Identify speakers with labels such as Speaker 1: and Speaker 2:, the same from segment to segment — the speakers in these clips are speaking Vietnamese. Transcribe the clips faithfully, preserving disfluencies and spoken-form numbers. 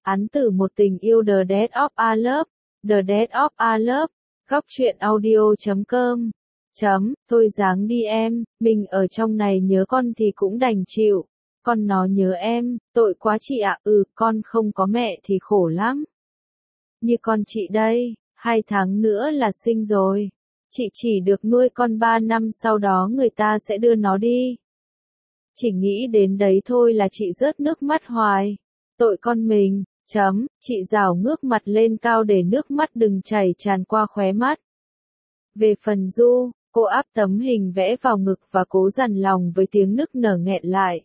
Speaker 1: Án tử một tình yêu The Death of a Love, The Death of a Love, góc truyện audio chấm com. Chấm, thôi dáng đi em, mình ở trong này nhớ con thì cũng đành chịu. Con nó nhớ em, tội quá chị ạ, ừ, con không có mẹ thì khổ lắm. Như con chị đây, hai tháng nữa là sinh rồi. Chị chỉ được nuôi con ba năm sau đó người ta sẽ đưa nó đi. Chỉ nghĩ đến đấy thôi là chị rớt nước mắt hoài. Tội con mình, chấm, chị rảo ngước mặt lên cao để nước mắt đừng chảy tràn qua khóe mắt. Về phần Du, cô áp tấm hình vẽ vào ngực và cố dằn lòng với tiếng nức nở nghẹn lại.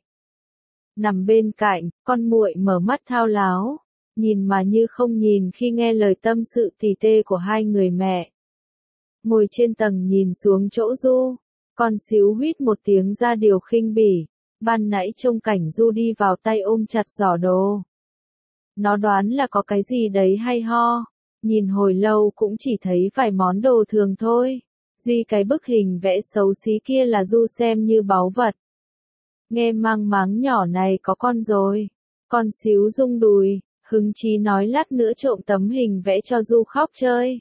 Speaker 1: Nằm bên cạnh, con muội mở mắt thao láo, nhìn mà như không nhìn khi nghe lời tâm sự tỉ tê của hai người mẹ. Ngồi trên tầng nhìn xuống chỗ Du, con xíu huýt một tiếng ra điều khinh bỉ, ban nãy trông cảnh Du đi vào tay ôm chặt giỏ đồ. Nó đoán là có cái gì đấy hay ho, nhìn hồi lâu cũng chỉ thấy vài món đồ thường thôi, duy cái bức hình vẽ xấu xí kia là Du xem như báu vật. Nghe mang máng nhỏ này có con rồi, con xíu rung đùi, hứng chí nói lát nữa trộm tấm hình vẽ cho Du khóc chơi.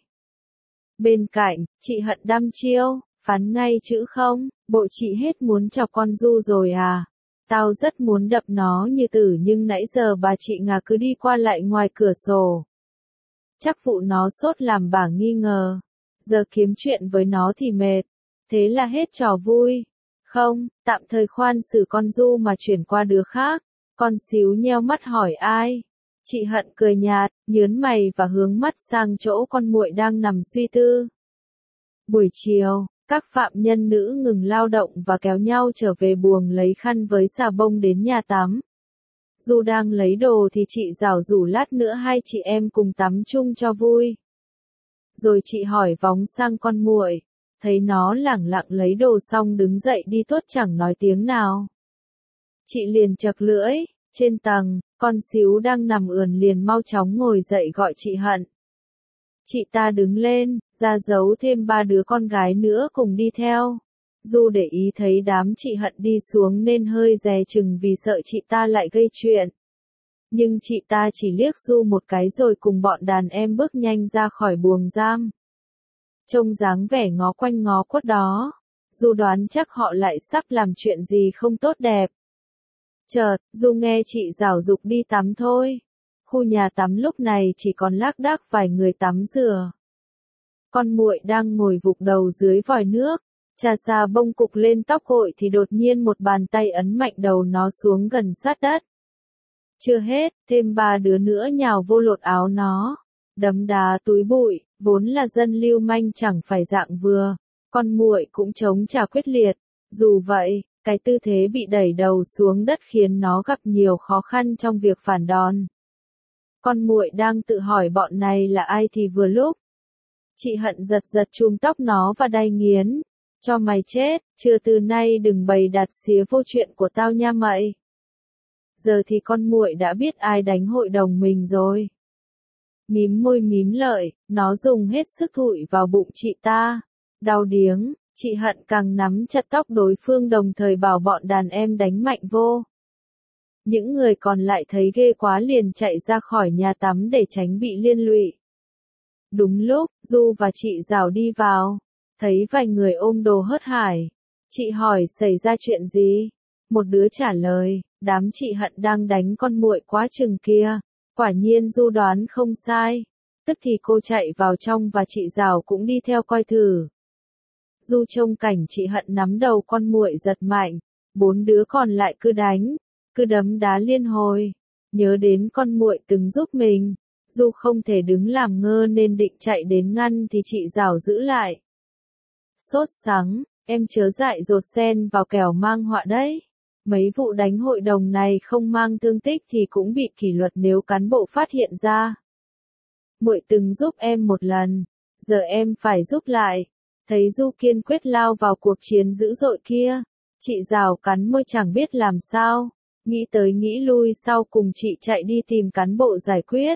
Speaker 1: Bên cạnh, chị Hận đăm chiêu, phán ngay chữ không, bộ chị hết muốn chọc con Du rồi à. Tao rất muốn đập nó như tử nhưng nãy giờ bà chị Ngà cứ đi qua lại ngoài cửa sổ. Chắc vụ nó sốt làm bà nghi ngờ. Giờ kiếm chuyện với nó thì mệt. Thế là hết trò vui. Không, tạm thời khoan xử con Du mà chuyển qua đứa khác. Con xíu nheo mắt hỏi ai. Chị Hận cười nhạt, nhớn mày và hướng mắt sang chỗ con muội đang nằm suy tư. Buổi chiều, các phạm nhân nữ ngừng lao động và kéo nhau trở về buồng lấy khăn với xà bông đến nhà tắm. Du đang lấy đồ thì chị rảo rủ lát nữa hai chị em cùng tắm chung cho vui. Rồi chị hỏi vóng sang con muội, thấy nó lẳng lặng lấy đồ xong đứng dậy đi tuốt chẳng nói tiếng nào. Chị liền chật lưỡi, trên tầng, con xíu đang nằm ườn liền mau chóng ngồi dậy gọi chị Hận. Chị ta đứng lên, ra dấu thêm ba đứa con gái nữa cùng đi theo. Du để ý thấy đám chị Hận đi xuống nên hơi dè chừng vì sợ chị ta lại gây chuyện. Nhưng chị ta chỉ liếc Du một cái rồi cùng bọn đàn em bước nhanh ra khỏi buồng giam. Trông dáng vẻ ngó quanh ngó quất đó, Du đoán chắc họ lại sắp làm chuyện gì không tốt đẹp. Chợt, Du nghe chị rảo dục đi tắm thôi. Khu nhà tắm lúc này chỉ còn lác đác vài người tắm rửa. Con muội đang ngồi vụt đầu dưới vòi nước, chà xà bông cục lên tóc gội thì đột nhiên một bàn tay ấn mạnh đầu nó xuống gần sát đất. Chưa hết, thêm ba đứa nữa nhào vô lột áo nó, đấm đá túi bụi, vốn là dân lưu manh chẳng phải dạng vừa, con muội cũng chống trả quyết liệt. Dù vậy, cái tư thế bị đẩy đầu xuống đất khiến nó gặp nhiều khó khăn trong việc phản đòn. Con muội đang tự hỏi bọn này là ai thì vừa lúc. Chị Hận giật giật chùm tóc nó và đay nghiến. Cho mày chết, chưa từ nay đừng bày đặt xía vô chuyện của tao nha mày. Giờ thì con muội đã biết ai đánh hội đồng mình rồi. Mím môi mím lợi, nó dùng hết sức thụi vào bụng chị ta. Đau điếng, chị Hận càng nắm chặt tóc đối phương đồng thời bảo bọn đàn em đánh mạnh vô. Những người còn lại thấy ghê quá liền chạy ra khỏi nhà tắm để tránh bị liên lụy. Đúng lúc, Du và chị Rào đi vào, thấy vài người ôm đồ hớt hải. Chị hỏi xảy ra chuyện gì? Một đứa trả lời, đám chị Hận đang đánh con muội quá chừng kia. Quả nhiên Du đoán không sai. Tức thì cô chạy vào trong và chị Rào cũng đi theo coi thử. Du trông cảnh chị Hận nắm đầu con muội giật mạnh, bốn đứa còn lại cứ đánh, cứ đấm đá liên hồi. Nhớ đến con muội từng giúp mình, Du không thể đứng làm ngơ nên định chạy đến ngăn thì chị Rào giữ lại. Sốt sắng, em chớ dại dột sen vào kẻo mang họa đấy. Mấy vụ đánh hội đồng này không mang thương tích thì cũng bị kỷ luật nếu cán bộ phát hiện ra. Muội từng giúp em một lần, giờ em phải giúp lại. Thấy Du kiên quyết lao vào cuộc chiến dữ dội kia, chị Rào cắn môi chẳng biết làm sao, nghĩ tới nghĩ lui sau cùng chị chạy đi tìm cán bộ giải quyết.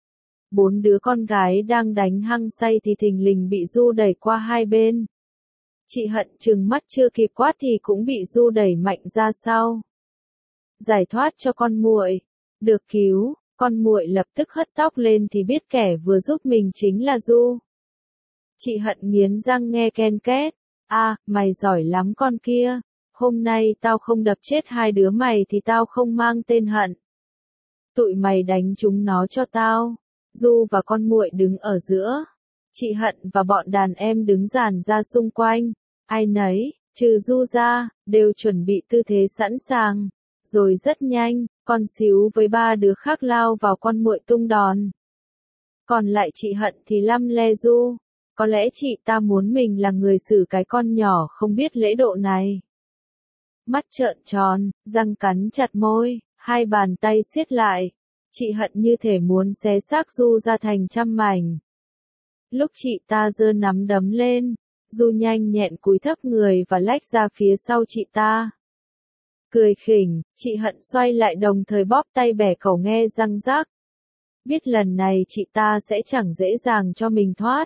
Speaker 1: Bốn đứa con gái đang đánh hăng say thì thình lình bị Du đẩy qua hai bên. Chị Hận trừng mắt chưa kịp quát thì cũng bị Du đẩy mạnh ra sau. Giải thoát cho con muội, được cứu, Con muội lập tức hất tóc lên thì biết kẻ vừa giúp mình chính là Du. Chị Hận nghiến răng nghe ken két. À, mày giỏi lắm con kia. Hôm nay tao không đập chết hai đứa mày thì tao không mang tên Hận. Tụi mày đánh chúng nó cho tao. Du và con muội đứng ở giữa. Chị Hận và bọn đàn em đứng dàn ra xung quanh. Ai nấy, trừ Du ra, đều chuẩn bị tư thế sẵn sàng. Rồi rất nhanh, con xíu với ba đứa khác lao vào con muội tung đòn. Còn lại chị Hận thì lăm le Du. Có lẽ chị ta muốn mình là người xử cái con nhỏ không biết lễ độ này. Mắt trợn tròn, răng cắn chặt môi, hai bàn tay siết lại. Chị Hận như thể muốn xé xác Du ra thành trăm mảnh. Lúc chị ta giơ nắm đấm lên, Du nhanh nhẹn cúi thấp người và lách ra phía sau chị ta. Cười khỉnh, chị Hận xoay lại đồng thời bóp tay bẻ cẩu nghe răng rắc. Biết lần này chị ta sẽ chẳng dễ dàng cho mình thoát.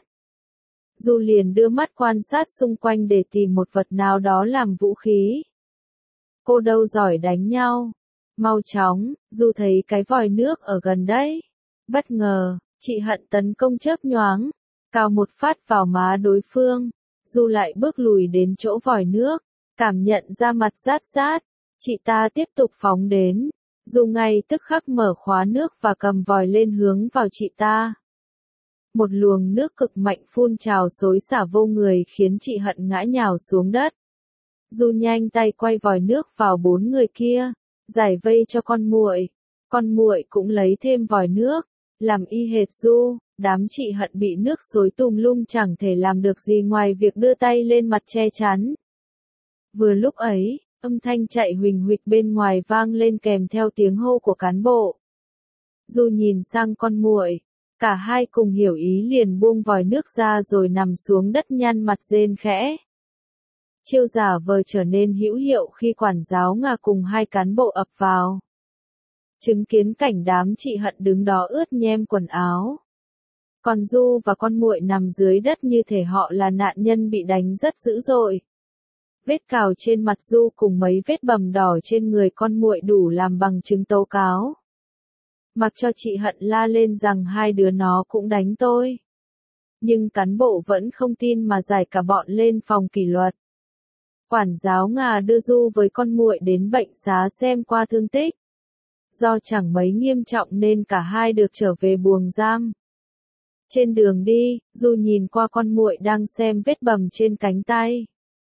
Speaker 1: Du liền đưa mắt quan sát xung quanh để tìm một vật nào đó làm vũ khí. Cô đâu giỏi đánh nhau. Mau chóng, Du thấy cái vòi nước ở gần đấy. Bất ngờ, chị Hận tấn công chớp nhoáng, cào một phát vào má đối phương. Du lại bước lùi đến chỗ vòi nước, cảm nhận ra mặt rát rát. Chị ta tiếp tục phóng đến. Du ngay tức khắc mở khóa nước và cầm vòi lên hướng vào chị ta. Một luồng nước cực mạnh phun trào xối xả vô người khiến chị Hận ngã nhào xuống đất. Du nhanh tay quay vòi nước vào bốn người kia, giải vây cho con muội. Con muội cũng lấy thêm vòi nước, làm y hệt Du. Đám chị Hận bị nước xối tùm lum chẳng thể làm được gì ngoài việc đưa tay lên mặt che chắn. Vừa lúc ấy, âm thanh chạy huỳnh huỵch bên ngoài vang lên kèm theo tiếng hô của cán bộ. Du nhìn sang con muội, cả hai cùng hiểu ý liền buông vòi nước ra rồi nằm xuống đất nhăn mặt rên khẽ. Chiêu giả vờ trở nên hữu hiệu khi quản giáo Nga cùng hai cán bộ ập vào. Chứng kiến cảnh đám chị Hận đứng đó ướt nhem quần áo. Còn Du và con muội nằm dưới đất như thể họ là nạn nhân bị đánh rất dữ dội. Vết cào trên mặt Du cùng mấy vết bầm đỏ trên người con muội đủ làm bằng chứng tố cáo. Mặc cho chị Hận la lên rằng hai đứa nó cũng đánh tôi. Nhưng cán bộ vẫn không tin mà giải cả bọn lên phòng kỷ luật. Quản giáo Nga đưa Du với con muội đến bệnh xá xem qua thương tích. Do chẳng mấy nghiêm trọng nên cả hai được trở về buồng giam. Trên đường đi, Du nhìn qua con muội đang xem vết bầm trên cánh tay.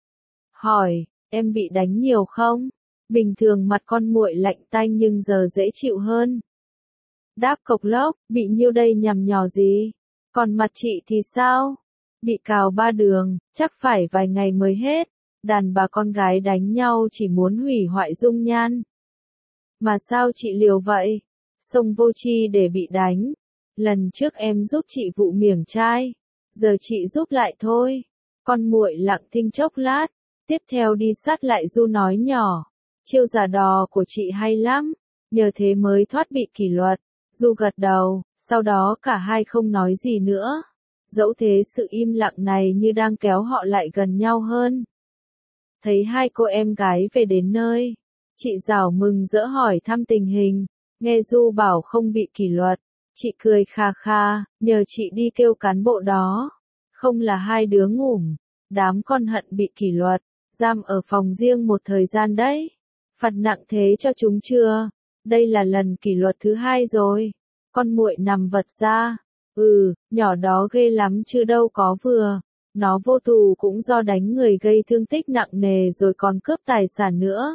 Speaker 1: Hỏi, em bị đánh nhiều không? Bình thường mặt con muội lạnh tanh nhưng giờ dễ chịu hơn. Đáp cộc lốc, bị nhiêu đây nhằm nhò gì? Còn mặt chị thì sao? Bị cào ba đường, chắc phải vài ngày mới hết. Đàn bà con gái đánh nhau chỉ muốn hủy hoại dung nhan. Mà sao chị liều vậy? Xông vô tri để bị đánh. Lần trước em giúp chị vụ miểng trai. Giờ chị giúp lại thôi. Con muội lặng thinh chốc lát. Tiếp theo đi sát lại Du nói nhỏ. Chiêu giả đò của chị hay lắm. Nhờ thế mới thoát bị kỷ luật. Du gật đầu, sau đó cả hai không nói gì nữa. Dẫu thế sự im lặng này như đang kéo họ lại gần nhau hơn. Thấy hai cô em gái về đến nơi. Chị Giảo mừng rỡ hỏi thăm tình hình. Nghe Du bảo không bị kỷ luật. Chị cười kha kha, nhờ chị đi kêu cán bộ đó. Không là hai đứa ngủm. Đám con Hận bị kỷ luật. Giam ở phòng riêng một thời gian đấy. Phạt nặng thế cho chúng chưa? Đây là lần kỷ luật thứ hai rồi. Con muội nằm vật ra. Ừ, nhỏ đó ghê lắm chứ đâu có vừa. Nó vô tù cũng do đánh người gây thương tích nặng nề rồi còn cướp tài sản nữa.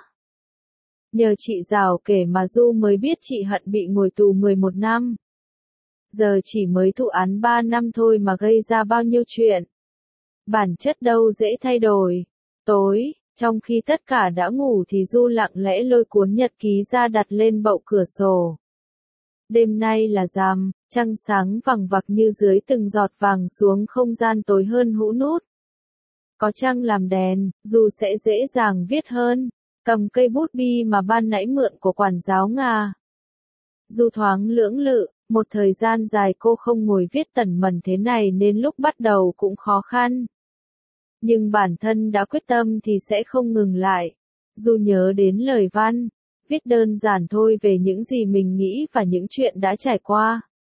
Speaker 1: Nhờ chị Giảo kể mà Du mới biết chị Hận bị ngồi tù mười một năm. Giờ chỉ mới thụ án ba năm thôi mà gây ra bao nhiêu chuyện. Bản chất đâu dễ thay đổi. Tối, trong khi tất cả đã ngủ thì Du lặng lẽ lôi cuốn nhật ký ra đặt lên bậu cửa sổ. Đêm nay là rằm, trăng sáng vằng vặc như dưới từng giọt vàng xuống không gian tối hơn hũ nút. Có trăng làm đèn, Du sẽ dễ dàng viết hơn, cầm cây bút bi mà ban nãy mượn của quản giáo Nga. Du thoáng lưỡng lự, một thời gian dài cô không ngồi viết tẩn mẩn thế này nên lúc bắt đầu cũng khó khăn. Nhưng bản thân đã quyết tâm thì sẽ không ngừng lại. Du nhớ đến lời văn, viết đơn giản thôi về những gì mình nghĩ và những chuyện đã trải qua.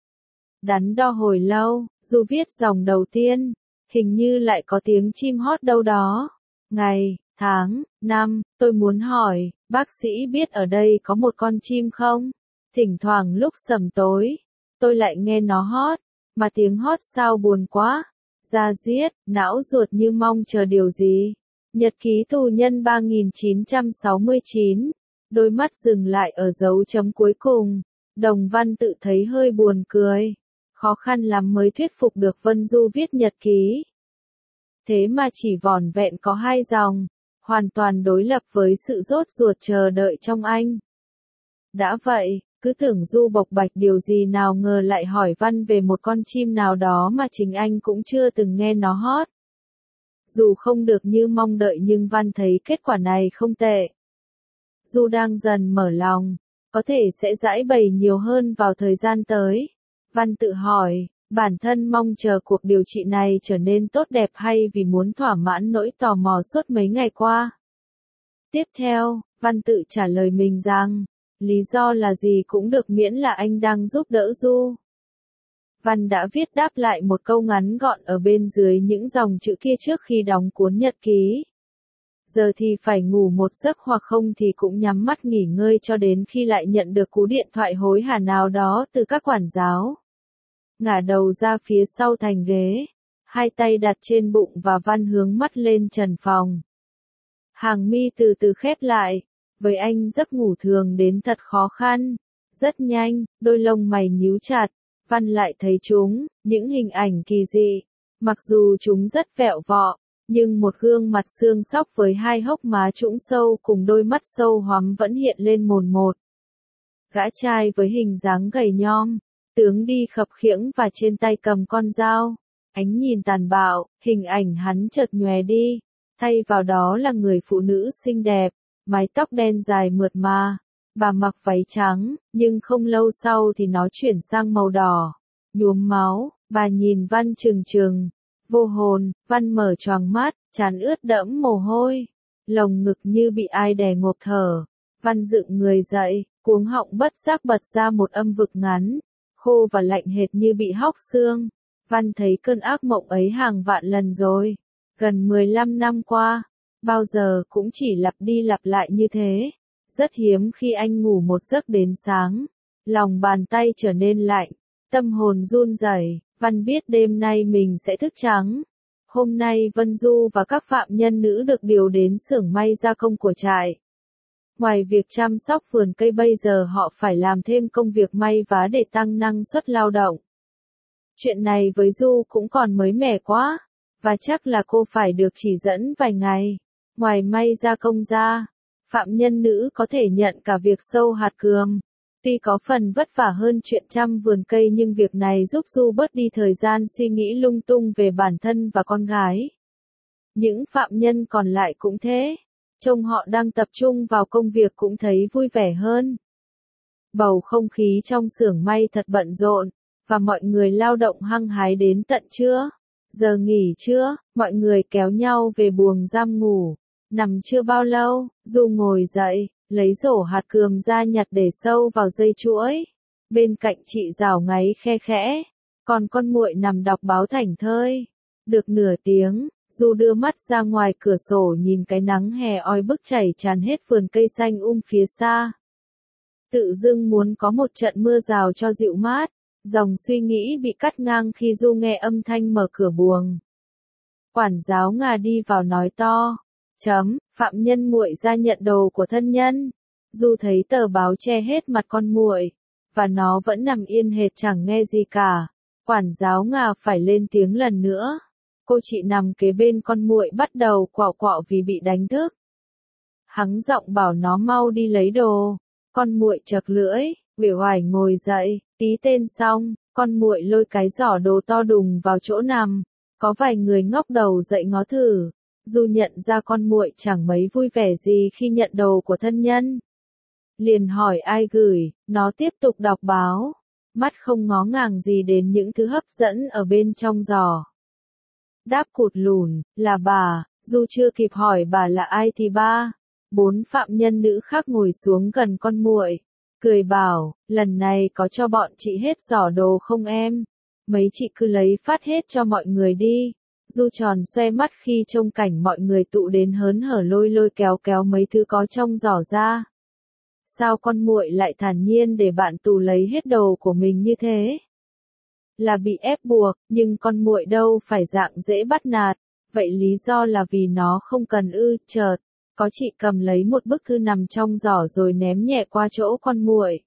Speaker 1: Đắn đo hồi lâu, Du viết dòng đầu tiên, hình như lại có tiếng chim hót đâu đó. Ngày, tháng, năm, tôi muốn hỏi, bác sĩ biết ở đây có một con chim không? Thỉnh thoảng lúc sầm tối, tôi lại nghe nó hót, mà tiếng hót sao buồn quá. Da diết, não ruột như mong chờ điều gì. Nhật ký tù nhân ba nghìn chín trăm sáu mươi chín, đôi mắt dừng lại ở dấu chấm cuối cùng. Đồng Văn tự thấy hơi buồn cười. Khó khăn lắm mới thuyết phục được Vân Du viết nhật ký. Thế mà chỉ vỏn vẹn có hai dòng, hoàn toàn đối lập với sự rốt ruột chờ đợi trong anh. Đã vậy, cứ tưởng Du bộc bạch điều gì nào ngờ lại hỏi Văn về một con chim nào đó mà chính anh cũng chưa từng nghe nó hót. Dù không được như mong đợi nhưng Văn thấy kết quả này không tệ. Du đang dần mở lòng, có thể sẽ giãi bày nhiều hơn vào thời gian tới. Văn tự hỏi, bản thân mong chờ cuộc điều trị này trở nên tốt đẹp hay vì muốn thỏa mãn nỗi tò mò suốt mấy ngày qua. Tiếp theo, Văn tự trả lời mình rằng, lý do là gì cũng được miễn là anh đang giúp đỡ Du. Văn đã viết đáp lại một câu ngắn gọn ở bên dưới những dòng chữ kia trước khi đóng cuốn nhật ký. Giờ thì phải ngủ một giấc hoặc không thì cũng nhắm mắt nghỉ ngơi cho đến khi lại nhận được cú điện thoại hối hả nào đó từ các quản giáo. Ngả đầu ra phía sau thành ghế, hai tay đặt trên bụng và Văn hướng mắt lên trần phòng. Hàng mi từ từ khép lại, với anh giấc ngủ thường đến thật khó khăn. Rất nhanh, đôi lông mày nhíu chặt, Văn lại thấy chúng, những hình ảnh kỳ dị. Mặc dù chúng rất vẹo vọ, nhưng một gương mặt xương xóc với hai hốc má trũng sâu cùng đôi mắt sâu hoắm vẫn hiện lên mồn một. Gã trai với hình dáng gầy nhom, tướng đi khập khiễng và trên tay cầm con dao. Ánh nhìn tàn bạo, hình ảnh hắn chợt nhòe đi. Thay vào đó là người phụ nữ xinh đẹp, mái tóc đen dài mượt mà. Bà mặc váy trắng, nhưng không lâu sau thì nó chuyển sang màu đỏ, nhuốm máu. Bà nhìn Văn trừng trừng, vô hồn. Văn mở choàng mắt, trán ướt đẫm mồ hôi, lồng ngực như bị ai đè ngộp thở. Văn dựng người dậy, cuống họng bất giác bật ra một âm vực ngắn, khô và lạnh hệt như bị hóc xương. Văn thấy cơn ác mộng ấy hàng vạn lần rồi. Gần mười lăm năm qua, bao giờ cũng chỉ lặp đi lặp lại như thế. Rất hiếm khi anh ngủ một giấc đến sáng, lòng bàn tay trở nên lạnh, tâm hồn run rẩy. Văn biết đêm nay mình sẽ thức trắng. Hôm nay Vân Du và các phạm nhân nữ được điều đến xưởng may gia công của trại. Ngoài việc chăm sóc vườn cây bây giờ họ phải làm thêm công việc may vá để tăng năng suất lao động. Chuyện này với Du cũng còn mới mẻ quá, và chắc là cô phải được chỉ dẫn vài ngày. Ngoài may gia công ra, phạm nhân nữ có thể nhận cả việc sâu hạt cườm. Tuy có phần vất vả hơn chuyện chăm vườn cây nhưng việc này giúp Du bớt đi thời gian suy nghĩ lung tung về bản thân và con gái. Những phạm nhân còn lại cũng thế. Trông họ đang tập trung vào công việc cũng thấy vui vẻ hơn. Bầu không khí trong xưởng may thật bận rộn, và mọi người lao động hăng hái đến tận trưa. Giờ nghỉ trưa, mọi người kéo nhau về buồng giam ngủ. Nằm chưa bao lâu, Du ngồi dậy, lấy rổ hạt cườm ra nhặt để sâu vào dây chuỗi. Bên cạnh chị rào ngáy khe khẽ, còn con muội nằm đọc báo thảnh thơi. Được nửa tiếng, Du đưa mắt ra ngoài cửa sổ nhìn cái nắng hè oi bức chảy tràn hết vườn cây xanh um phía xa. Tự dưng muốn có một trận mưa rào cho dịu mát. Dòng suy nghĩ bị cắt ngang khi Du nghe âm thanh mở cửa buồng. Quản giáo Ngà đi vào nói to, chấm, phạm nhân muội ra nhận đồ của thân nhân. Du thấy tờ báo che hết mặt con muội, và nó vẫn nằm yên hệt chẳng nghe gì cả. Quản giáo Ngà phải lên tiếng lần nữa. Cô chị nằm kế bên con muội bắt đầu quạo quạo vì bị đánh thức. Hắng giọng bảo nó mau đi lấy đồ. Con muội chật lưỡi, uể oải ngồi dậy, ký tên xong, con muội lôi cái giỏ đồ to đùng vào chỗ nằm. Có vài người ngóc đầu dậy ngó thử. Du nhận ra con muội chẳng mấy vui vẻ gì khi nhận đồ của thân nhân. Liền hỏi ai gửi, nó tiếp tục đọc báo. Mắt không ngó ngàng gì đến những thứ hấp dẫn ở bên trong giỏ. Đáp cụt lùn, là bà. Du chưa kịp hỏi bà là ai thì ba Bốn phạm nhân nữ khác ngồi xuống gần con muội, cười bảo, lần này có cho bọn chị hết giỏ đồ không em? Mấy chị cứ lấy phát hết cho mọi người đi. Du tròn xoe mắt khi trông cảnh mọi người tụ đến hớn hở lôi lôi kéo kéo mấy thứ có trong giỏ ra. Sao con muội lại thản nhiên để bạn tù lấy hết đồ của mình như thế? Là bị ép buộc, nhưng con muội đâu phải dạng dễ bắt nạt, vậy lý do là vì nó không cần ư? Chợt, có chị cầm lấy một bức thư nằm trong giỏ rồi ném nhẹ qua chỗ con muội.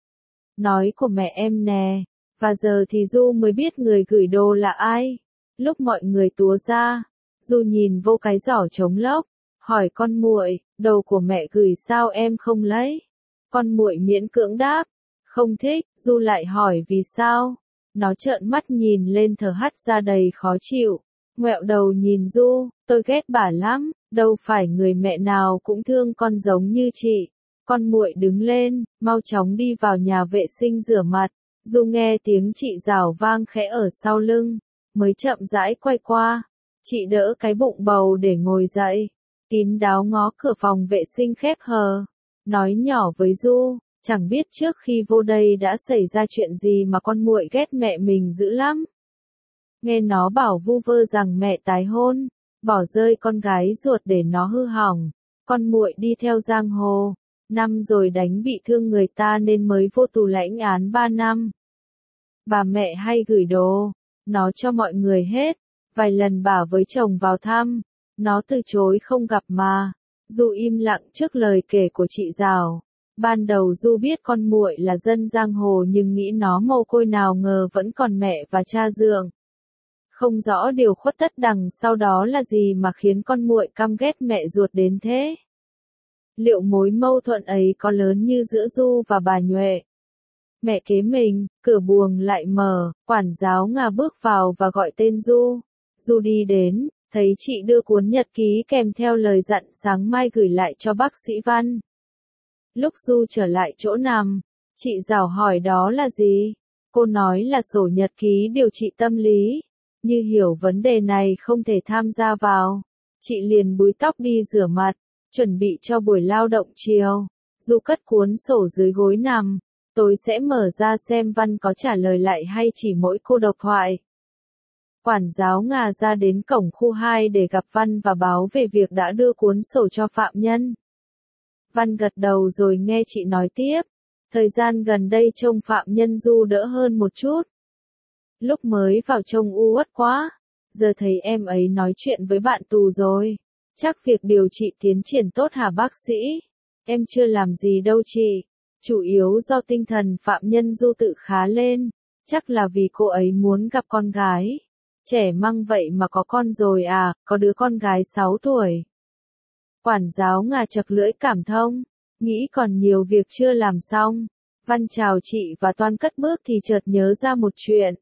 Speaker 1: Nói của mẹ em nè, và giờ thì Du mới biết người gửi đồ là ai. Lúc mọi người túa ra, Du nhìn vô cái giỏ trống lốc, hỏi con muội, đồ của mẹ gửi sao em không lấy? Con muội miễn cưỡng đáp, không thích. Du lại hỏi vì sao? Nó trợn mắt nhìn lên thở hắt ra đầy khó chịu, ngoẹo đầu nhìn Du, tôi ghét bà lắm, đâu phải người mẹ nào cũng thương con giống như chị. Con muội đứng lên, mau chóng đi vào nhà vệ sinh rửa mặt. Du nghe tiếng chị rảo vang khẽ ở sau lưng, mới chậm rãi quay qua. Chị đỡ cái bụng bầu để ngồi dậy, kín đáo ngó cửa phòng vệ sinh khép hờ, nói nhỏ với Du, chẳng biết trước khi vô đây đã xảy ra chuyện gì mà con muội ghét mẹ mình dữ lắm. Nghe nó bảo vu vơ rằng mẹ tái hôn, bỏ rơi con gái ruột để nó hư hỏng, con muội đi theo giang hồ, năm rồi đánh bị thương người ta nên mới vô tù lãnh án ba năm. Bà mẹ hay gửi đồ, nó cho mọi người hết, vài lần bảo với chồng vào thăm, nó từ chối không gặp mà. Du im lặng trước lời kể của chị Giảo. Ban đầu Du biết con muội là dân giang hồ nhưng nghĩ nó mồ côi, nào ngờ vẫn còn mẹ và cha dượng. Không rõ điều khuất tất đằng sau đó là gì mà khiến con muội căm ghét mẹ ruột đến thế. Liệu mối mâu thuẫn ấy có lớn như giữa Du và bà Nhuệ? Mẹ kế mình, cửa buồng lại mở, quản giáo Nga bước vào và gọi tên Du. Du đi đến, thấy chị đưa cuốn nhật ký kèm theo lời dặn sáng mai gửi lại cho bác sĩ Văn. Lúc Du trở lại chỗ nằm, chị Giảo hỏi đó là gì? Cô nói là sổ nhật ký điều trị tâm lý. Như hiểu vấn đề này không thể tham gia vào, chị liền búi tóc đi rửa mặt, chuẩn bị cho buổi lao động chiều. Du cất cuốn sổ dưới gối nằm, tối sẽ mở ra xem Văn có trả lời lại hay chỉ mỗi cô độc thoại. Quản giáo Nga ra đến cổng khu hai để gặp Văn và báo về việc đã đưa cuốn sổ cho phạm nhân. Văn gật đầu rồi nghe chị nói tiếp. Thời gian gần đây trông phạm nhân Du đỡ hơn một chút. Lúc mới vào trông u uất quá, giờ thấy em ấy nói chuyện với bạn tù rồi. Chắc việc điều trị tiến triển tốt hả bác sĩ? Em chưa làm gì đâu chị. Chủ yếu do tinh thần phạm nhân Du tự khá lên. Chắc là vì cô ấy muốn gặp con gái. Trẻ măng vậy mà có con rồi à, có đứa con gái sáu tuổi. Quản giáo Nga chật lưỡi cảm thông, nghĩ còn nhiều việc chưa làm xong. Văn chào chị và toan cất bước thì chợt nhớ ra một chuyện.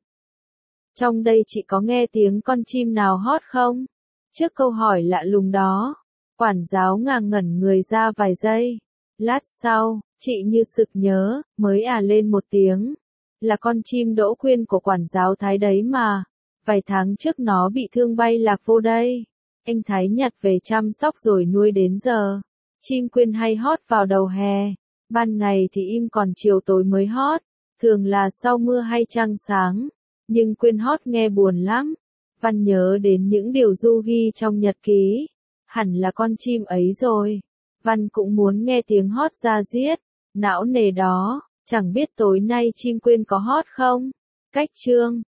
Speaker 1: Trong đây chị có nghe tiếng con chim nào hót không? Trước câu hỏi lạ lùng đó, quản giáo Nga ngẩn người ra vài giây. Lát sau, chị như sực nhớ, mới à lên một tiếng. Là con chim Đỗ Quyên của quản giáo Thái đấy mà. Vài tháng trước nó bị thương bay lạc vô đây. Anh Thái nhặt về chăm sóc rồi nuôi đến giờ. Chim Quyên hay hót vào đầu hè. Ban ngày thì im còn chiều tối mới hót. Thường là sau mưa hay trăng sáng. Nhưng Quyên hót nghe buồn lắm. Văn nhớ đến những điều Du ghi trong nhật ký. Hẳn là con chim ấy rồi. Văn cũng muốn nghe tiếng hót ra diết. Não nề đó, chẳng biết tối nay chim Quyên có hót không? Cách chương